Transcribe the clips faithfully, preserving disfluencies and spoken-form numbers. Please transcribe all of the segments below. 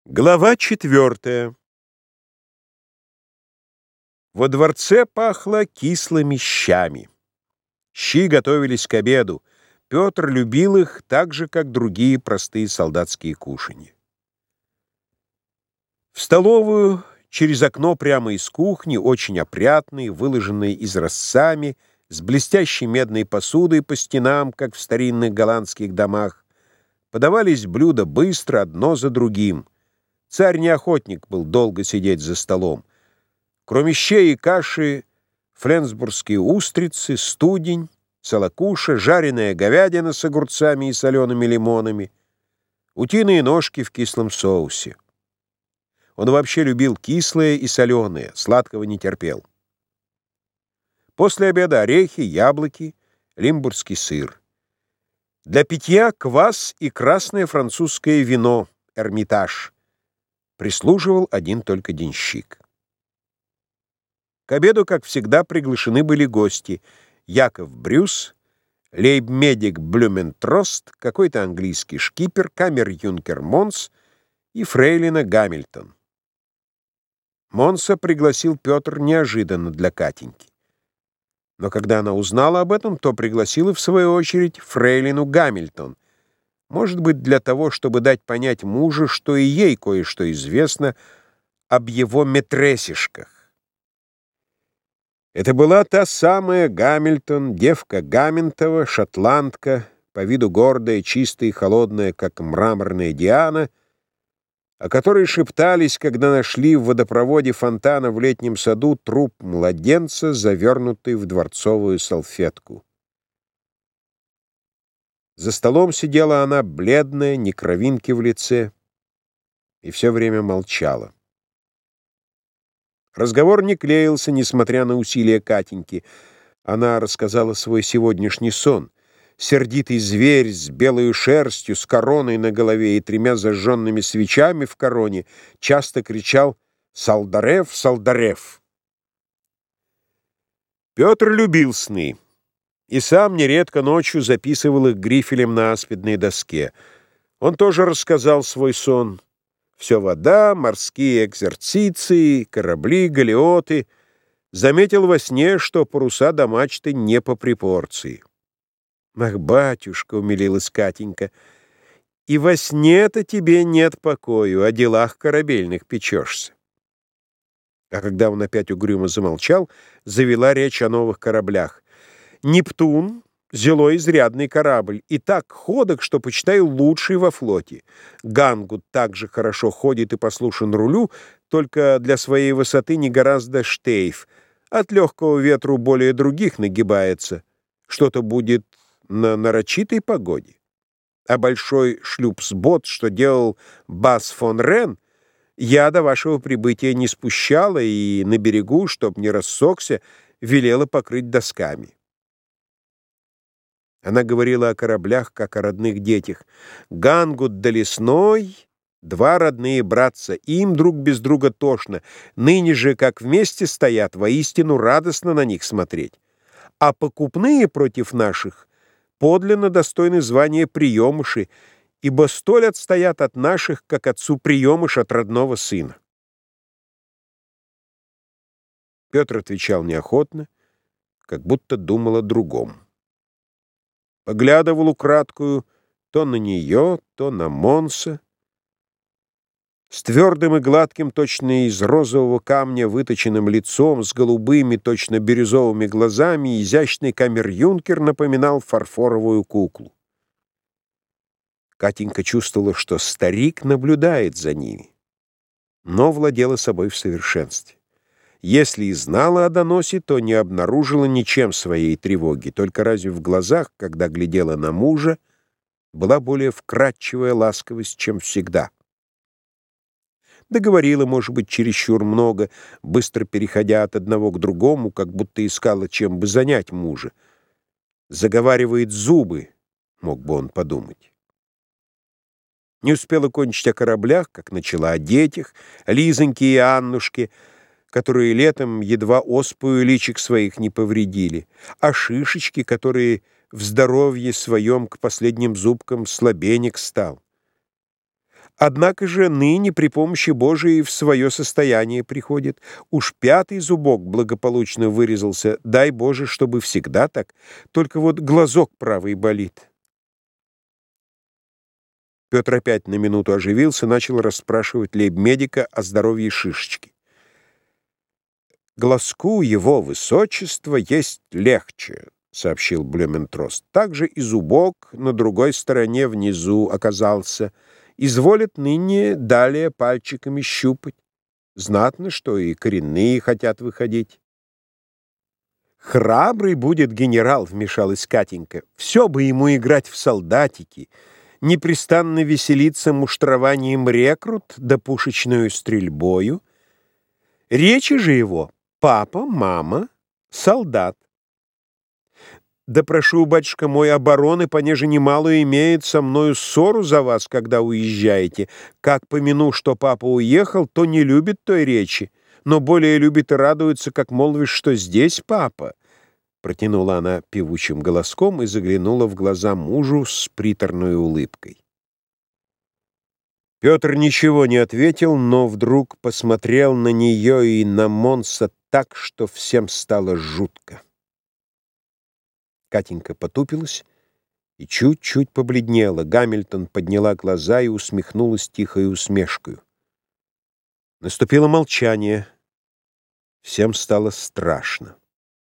Глава четвертая. Во дворце пахло кислыми щами. Щи готовились к обеду. Петр любил их так же, как другие простые солдатские кушанья. В столовую, через окно прямо из кухни, очень опрятной, выложенной изразцами, с блестящей медной посудой по стенам, как в старинных голландских домах, подавались блюда быстро, одно за другим. Царь не охотник был долго сидеть за столом. Кроме щей и каши, фленсбургские устрицы, студень, салакуша, жареная говядина с огурцами и солеными лимонами, утиные ножки в кислом соусе. Он вообще любил кислое и соленое, сладкого не терпел. После обеда орехи, яблоки, лимбургский сыр. Для питья квас и красное французское вино, Эрмитаж. Прислуживал один только денщик. К обеду, как всегда, приглашены были гости: Яков Брюс, лейб-медик Блюментрост, какой-то английский шкипер, камер-юнкер Монс и фрейлина Гамильтон. Монса пригласил Петр неожиданно для Катеньки. Но когда она узнала об этом, то пригласила, в свою очередь, фрейлину Гамильтон, может быть, для того, чтобы дать понять мужу, что и ей кое-что известно об его метресишках. Это была та самая Гамильтон, девка Гаминтова, шотландка, по виду гордая, чистая и холодная, как мраморная Диана, о которой шептались, когда нашли в водопроводе фонтана в летнем саду труп младенца, завернутый в дворцовую салфетку. За столом сидела она, бледная, ни кровинки в лице, и все время молчала. Разговор не клеился, несмотря на усилия Катеньки. Она рассказала свой сегодняшний сон. Сердитый зверь с белой шерстью, с короной на голове и тремя зажженными свечами в короне часто кричал «Салдарев, Салдарев!». Петр любил сны и сам нередко ночью записывал их грифелем на аспидной доске. Он тоже рассказал свой сон. Все вода, морские экзерциции, корабли, галеоты. Заметил во сне, что паруса до мачты не по пропорции. «Ах, батюшка!» — умилилась Катенька. «И во сне-то тебе нет покою, о делах корабельных печешься». А когда он опять угрюмо замолчал, завела речь о новых кораблях. «Нептун — зело изрядный корабль, и так ходок, что, почитай, лучший во флоте. Гангут также хорошо ходит и послушен рулю, только для своей высоты не гораздо штейф. От легкого ветру более других нагибается. Что-то будет на нарочитой погоде. А большой шлюпсбот, что делал Бас фон Рен, я до вашего прибытия не спущала и на берегу, чтоб не рассохся, велела покрыть досками». Она говорила о кораблях, как о родных детях. Гангут да Лесной — два родные братца, им друг без друга тошно. Ныне же, как вместе стоят, воистину радостно на них смотреть. А покупные против наших подлинно достойны звания приемыши, ибо столь отстоят от наших, как отцу приемыш от родного сына. Петр отвечал неохотно, как будто думал о другом. Поглядывал украдкую то на нее, то на Монса. С твердым и гладким, точно из розового камня, выточенным лицом, с голубыми, точно бирюзовыми глазами, изящный камер-юнкер напоминал фарфоровую куклу. Катенька чувствовала, что старик наблюдает за ними, но владела собой в совершенстве. Если и знала о доносе, то не обнаружила ничем своей тревоги, только разве в глазах, когда глядела на мужа, была более вкрадчивая ласковость, чем всегда. Договорила, может быть, чересчур много, быстро переходя от одного к другому, как будто искала, чем бы занять мужа. Заговаривает зубы, мог бы он подумать. Не успела кончить о кораблях, как начала о детях, Лизоньке и Аннушке, которые летом едва оспою личик своих не повредили, а Шишечки, которые в здоровье своем к последним зубкам слабенек стал. Однако же ныне при помощи Божией в свое состояние приходит. Уж пятый зубок благополучно вырезался, дай Боже, чтобы всегда так. Только вот глазок правый болит». Петр опять на минуту оживился, начал расспрашивать лейб-медика о здоровье Шишечки. «Глазку его высочества есть легче», — сообщил Блюментрост. «Также и зубок на другой стороне внизу оказался. Изволят ныне далее пальчиками щупать. Знатно, что и коренные хотят выходить». «Храбрый будет генерал», — вмешалась Катенька. «Все бы ему играть в солдатики, непрестанно веселиться муштрованием рекрут да пушечную стрельбою. Речи же его — папа, мама, солдат. Да прошу, батюшка мой, обороны, понеже немало имеет со мною ссору за вас, когда уезжаете. Как помяну, что папа уехал, то не любит той речи, но более любит и радуется, как молвишь, что здесь папа». Протянула она певучим голоском и заглянула в глаза мужу с приторной улыбкой. Петр ничего не ответил, но вдруг посмотрел на нее и на Монса так, что всем стало жутко. Катенька потупилась и чуть-чуть побледнела. Гамильтон подняла глаза и усмехнулась тихой усмешкою. Наступило молчание. Всем стало страшно.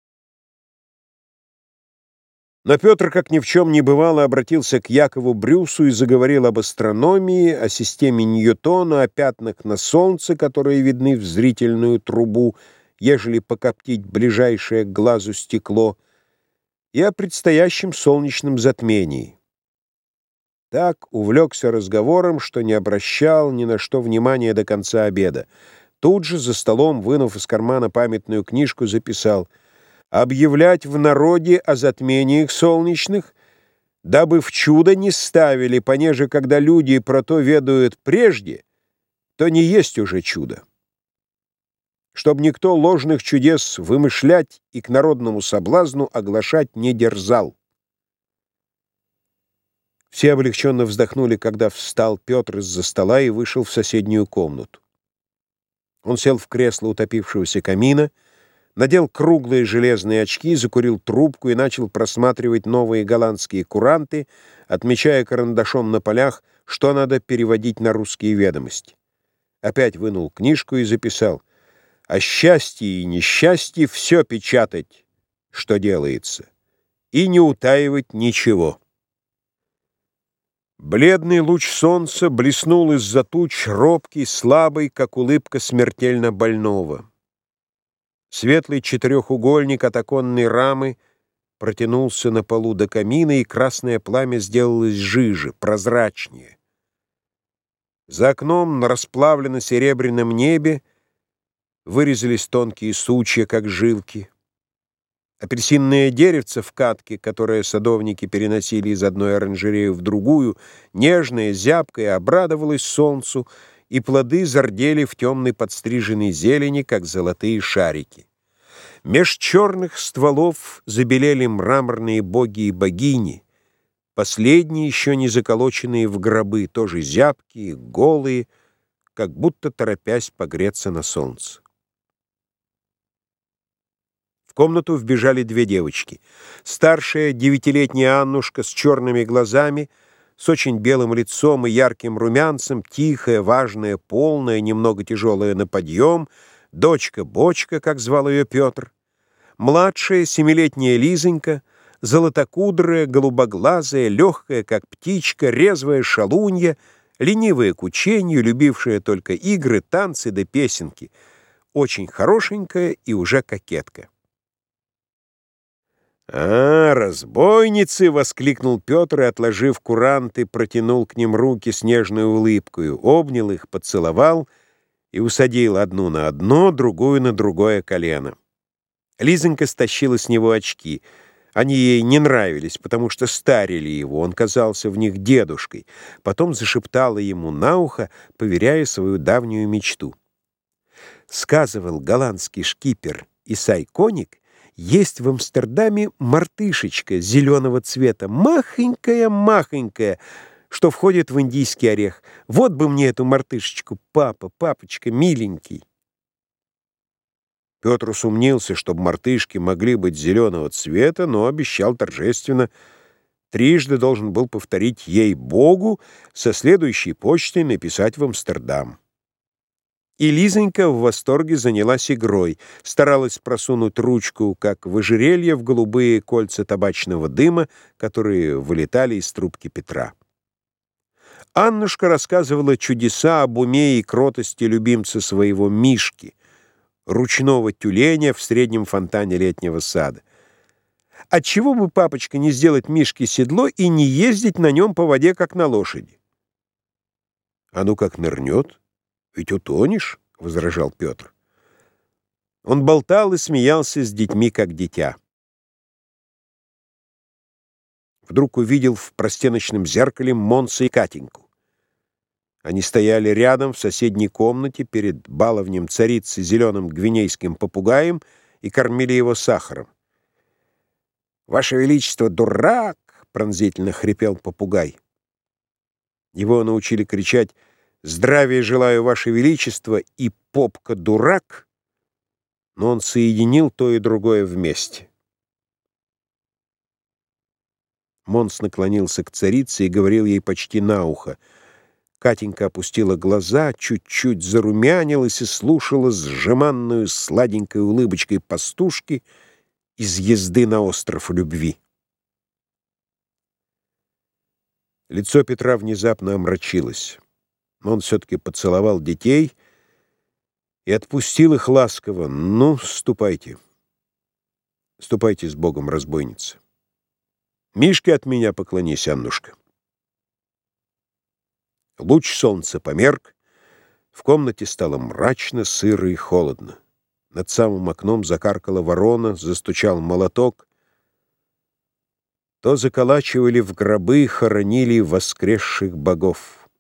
Но Петр, как ни в чем не бывало, обратился к Якову Брюсу и заговорил об астрономии, о системе Ньютона, о пятнах на солнце, которые видны в зрительную трубу, ежели покоптить ближайшее к глазу стекло, и о предстоящем солнечном затмении. Так увлекся разговором, что не обращал ни на что внимания до конца обеда. Тут же за столом, вынув из кармана памятную книжку, записал: «Объявлять в народе о затмениях солнечных, дабы в чудо не ставили, понеже когда люди про то ведают прежде, то не есть уже чудо. Чтоб никто ложных чудес вымышлять и к народному соблазну оглашать не дерзал». Все облегченно вздохнули, когда встал Петр из-за стола и вышел в соседнюю комнату. Он сел в кресло утопившегося камина, надел круглые железные очки, закурил трубку и начал просматривать новые голландские куранты, отмечая карандашом на полях, что надо переводить на русские ведомости. Опять вынул книжку и записал: «О счастье и несчастье все печатать, что делается, и не утаивать ничего». Бледный луч солнца блеснул из-за туч, робкий, слабый, как улыбка смертельно больного. Светлый четырехугольник от оконной рамы протянулся на полу до камина, и красное пламя сделалось жиже, прозрачнее. За окном на расплавленно-серебряном небе вырезались тонкие сучья, как жилки. Апельсинное деревце в катке, которое садовники переносили из одной оранжереи в другую, нежное, зябкое, обрадовалось солнцу, и плоды зардели в темной подстриженной зелени, как золотые шарики. Меж черных стволов забелели мраморные боги и богини, последние еще не заколоченные в гробы, тоже зябкие, голые, как будто торопясь погреться на солнце. В комнату вбежали две девочки. Старшая, девятилетняя Аннушка с черными глазами, с очень белым лицом и ярким румянцем, тихая, важная, полная, немного тяжелая на подъем, дочка Бочка, как звал ее Петр. Младшая, семилетняя Лизонька, золотокудрая, голубоглазая, легкая, как птичка, резвая шалунья, ленивая к учению, любившая только игры, танцы да песенки, очень хорошенькая и уже кокетка. «А, разбойницы!» — воскликнул Петр и, отложив куранты, протянул к ним руки с нежной улыбкою, обнял их, поцеловал и усадил одну на одно, другую на другое колено. Лизонька стащила с него очки. Они ей не нравились, потому что старили его, он казался в них дедушкой. Потом зашептала ему на ухо, поверяя свою давнюю мечту. Сказывал голландский шкипер Исай Коник, есть в Амстердаме мартышечка зеленого цвета, махонькая-махонькая, что входит в индийский орех. Вот бы мне эту мартышечку, папа, папочка, миленький. Петр усомнился, чтобы мартышки могли быть зеленого цвета, но обещал торжественно: трижды должен был повторить ей-богу, со следующей почтой написать в Амстердам. И Лизонька в восторге занялась игрой, старалась просунуть ручку, как в ожерелье, в голубые кольца табачного дыма, которые вылетали из трубки Петра. Аннушка рассказывала чудеса об уме и кротости любимца своего Мишки, ручного тюленя в среднем фонтане летнего сада. Отчего бы, папочка, не сделать Мишке седло и не ездить на нем по воде, как на лошади? — А ну как нырнет, ведь утонешь, — возражал Петр. Он болтал и смеялся с детьми, как дитя. Вдруг увидел в простеночном зеркале Монса и Катеньку. Они стояли рядом в соседней комнате перед баловнем царицы зеленым гвинейским попугаем и кормили его сахаром. «Ваше Величество, дурак!» — пронзительно хрипел попугай. Его научили кричать: «Здравия желаю, Ваше Величество!» и «Попка дурак!», но он соединил то и другое вместе. Монс наклонился к царице и говорил ей почти на ухо. Катенька опустила глаза, чуть-чуть зарумянилась и слушала с жеманную сладенькой улыбочкой пастушки из «Езды на остров любви». Лицо Петра внезапно омрачилось. Он все-таки поцеловал детей и отпустил их ласково. «Ну, ступайте. Ступайте с Богом, разбойница. Мишке от меня поклонись, Аннушка». Луч солнца померк, в комнате стало мрачно, сыро и холодно. Над самым окном закаркала ворона, застучал молоток. То заколачивали в гробы, хоронили воскресших богов.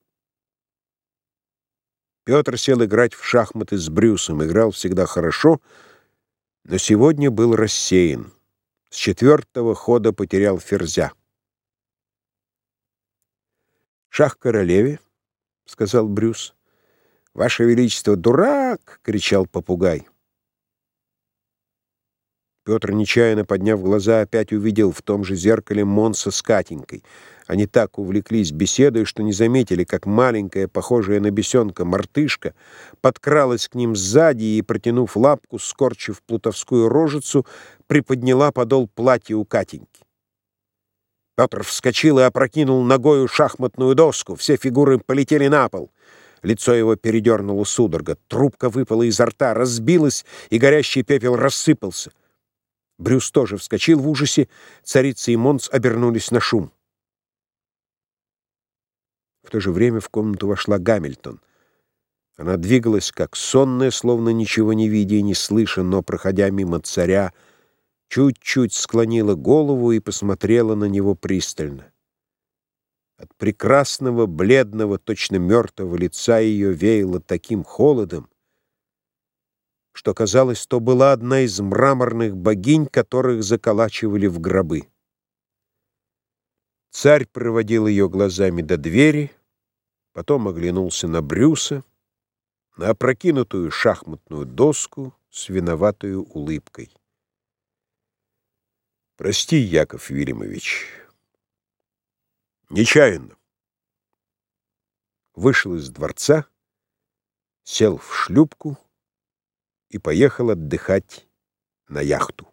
Петр сел играть в шахматы с Брюсом, играл всегда хорошо, но сегодня был рассеян. С четвертого хода потерял ферзя. «Шах королеве», — сказал Брюс. «Ваше Величество, дурак!» — кричал попугай. Петр, нечаянно подняв глаза, опять увидел в том же зеркале Монса с Катенькой. Они так увлеклись беседой, что не заметили, как маленькая, похожая на бесенка мартышка, подкралась к ним сзади и, протянув лапку, скорчив плутовскую рожицу, приподняла подол платья у Катеньки. Петр вскочил и опрокинул ногою шахматную доску. Все фигуры полетели на пол. Лицо его передернуло судорога. Трубка выпала изо рта, разбилась, и горящий пепел рассыпался. Брюс тоже вскочил в ужасе. Царица и Монс обернулись на шум. В то же время в комнату вошла Гамильтон. Она двигалась, как сонная, словно ничего не видя и не слыша, но, проходя мимо царя, чуть-чуть склонила голову и посмотрела на него пристально. От прекрасного, бледного, точно мертвого лица ее веяло таким холодом, что, казалось, то была одна из мраморных богинь, которых заколачивали в гробы. Царь проводил ее глазами до двери, потом оглянулся на Брюса, на опрокинутую шахматную доску с виноватою улыбкой. «Прости, Яков Вильямович, нечаянно». Вышел из дворца, сел в шлюпку и поехал отдыхать на яхту.